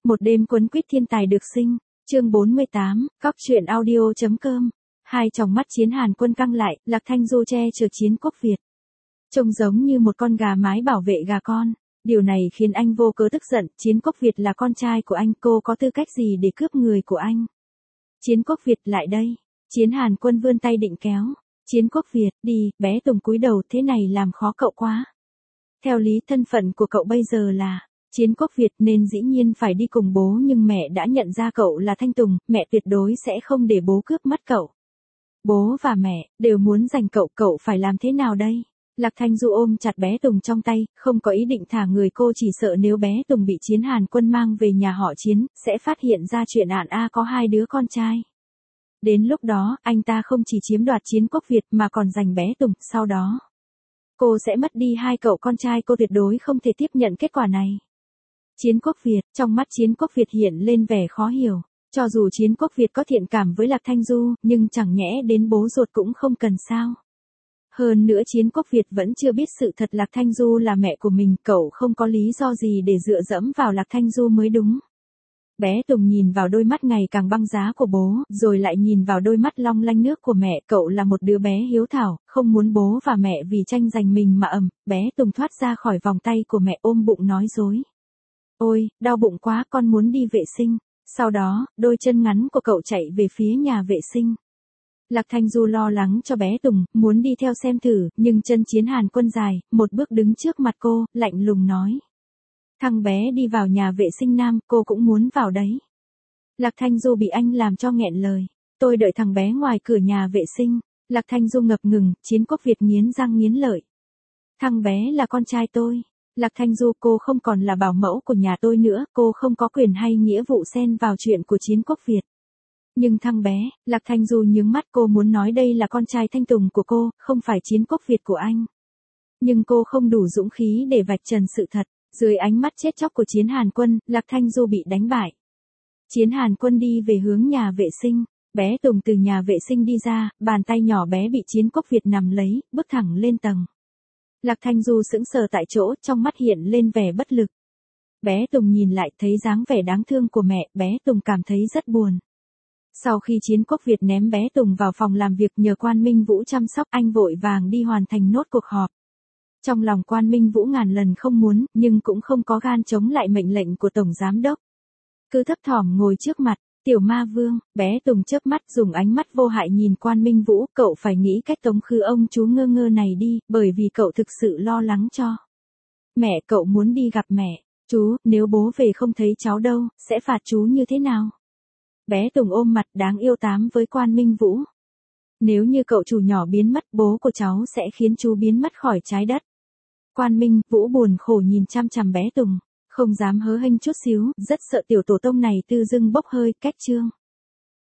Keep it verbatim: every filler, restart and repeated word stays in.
Một đêm quấn quýt thiên tài được sinh, chương bốn mươi tám, cóc truyện audio.com. Hai tròng mắt Chiến Hàn Quân căng lại, Lạc Thanh Du che chở Chiến Quốc Việt. Trông giống như một con gà mái bảo vệ gà con. Điều này khiến anh vô cớ tức giận, Chiến Quốc Việt là con trai của anh, cô có tư cách gì để cướp người của anh? Chiến Quốc Việt lại đây. Chiến Hàn Quân vươn tay định kéo. Chiến Quốc Việt, đi, bé Tùng cúi đầu, thế này làm khó cậu quá. Theo lý thân phận của cậu bây giờ là Chiến Quốc Việt nên dĩ nhiên phải đi cùng bố, nhưng mẹ đã nhận ra cậu là Thanh Tùng, mẹ tuyệt đối sẽ không để bố cướp mất cậu. Bố và mẹ đều muốn giành cậu, cậu phải làm thế nào đây? Lạc Thanh Du ôm chặt bé Tùng trong tay, không có ý định thả người, cô chỉ sợ nếu bé Tùng bị Chiến Hàn Quân mang về nhà họ Chiến, sẽ phát hiện ra chuyện ạn a có hai đứa con trai. Đến lúc đó, anh ta không chỉ chiếm đoạt Chiến Quốc Việt mà còn giành bé Tùng, sau đó cô sẽ mất đi hai cậu con trai, cô tuyệt đối không thể tiếp nhận kết quả này. Chiến Quốc Việt, trong mắt Chiến Quốc Việt hiện lên vẻ khó hiểu. Cho dù Chiến Quốc Việt có thiện cảm với Lạc Thanh Du, nhưng chẳng nhẽ đến bố ruột cũng không cần sao? Hơn nữa Chiến Quốc Việt vẫn chưa biết sự thật Lạc Thanh Du là mẹ của mình, cậu không có lý do gì để dựa dẫm vào Lạc Thanh Du mới đúng. Bé Tùng nhìn vào đôi mắt ngày càng băng giá của bố, rồi lại nhìn vào đôi mắt long lanh nước của mẹ, cậu là một đứa bé hiếu thảo, không muốn bố và mẹ vì tranh giành mình mà ầm. Bé Tùng thoát ra khỏi vòng tay của mẹ, ôm bụng nói dối. Ôi, đau bụng quá, con muốn đi vệ sinh. Sau đó, đôi chân ngắn của cậu chạy về phía nhà vệ sinh. Lạc Thanh Du lo lắng cho bé Tùng, muốn đi theo xem thử, nhưng chân Chiến Hàn Quân dài, một bước đứng trước mặt cô, lạnh lùng nói. Thằng bé đi vào nhà vệ sinh nam, cô cũng muốn vào đấy. Lạc Thanh Du bị anh làm cho nghẹn lời. Tôi đợi thằng bé ngoài cửa nhà vệ sinh. Lạc Thanh Du ngập ngừng, Chiến Quốc Việt nghiến răng nghiến lợi. Thằng bé là con trai tôi. Lạc Thanh Du, cô không còn là bảo mẫu của nhà tôi nữa, cô không có quyền hay nghĩa vụ xen vào chuyện của Chiến Quốc Việt. Nhưng thằng bé, Lạc Thanh Du nhướng mắt, cô muốn nói đây là con trai Thanh Tùng của cô, không phải Chiến Quốc Việt của anh. Nhưng cô không đủ dũng khí để vạch trần sự thật. Dưới ánh mắt chết chóc của Chiến Hàn Quân, Lạc Thanh Du bị đánh bại. Chiến Hàn Quân đi về hướng nhà vệ sinh. Bé Tùng từ nhà vệ sinh đi ra, bàn tay nhỏ bé bị Chiến Quốc Việt nắm lấy, bước thẳng lên tầng. Lạc Thanh Du sững sờ tại chỗ, trong mắt hiện lên vẻ bất lực. Bé Tùng nhìn lại, thấy dáng vẻ đáng thương của mẹ, bé Tùng cảm thấy rất buồn. Sau khi Chiến Quốc Việt ném bé Tùng vào phòng làm việc nhờ Quan Minh Vũ chăm sóc, anh vội vàng đi hoàn thành nốt cuộc họp. Trong lòng Quan Minh Vũ ngàn lần không muốn, nhưng cũng không có gan chống lại mệnh lệnh của Tổng Giám Đốc. Cứ thấp thỏm ngồi trước mặt, Tiểu Ma Vương, bé Tùng chớp mắt dùng ánh mắt vô hại nhìn Quan Minh Vũ, cậu phải nghĩ cách tống khứ ông chú ngơ ngơ này đi, bởi vì cậu thực sự lo lắng cho mẹ, cậu muốn đi gặp mẹ. Chú, nếu bố về không thấy cháu đâu, sẽ phạt chú như thế nào? Bé Tùng ôm mặt đáng yêu tám với Quan Minh Vũ. Nếu như cậu chủ nhỏ biến mất, bố của cháu sẽ khiến chú biến mất khỏi trái đất. Quan Minh Vũ buồn khổ nhìn chăm chằm bé Tùng, không dám hớ hênh chút xíu, rất sợ tiểu tổ tông này tự dưng bốc hơi, cách chương.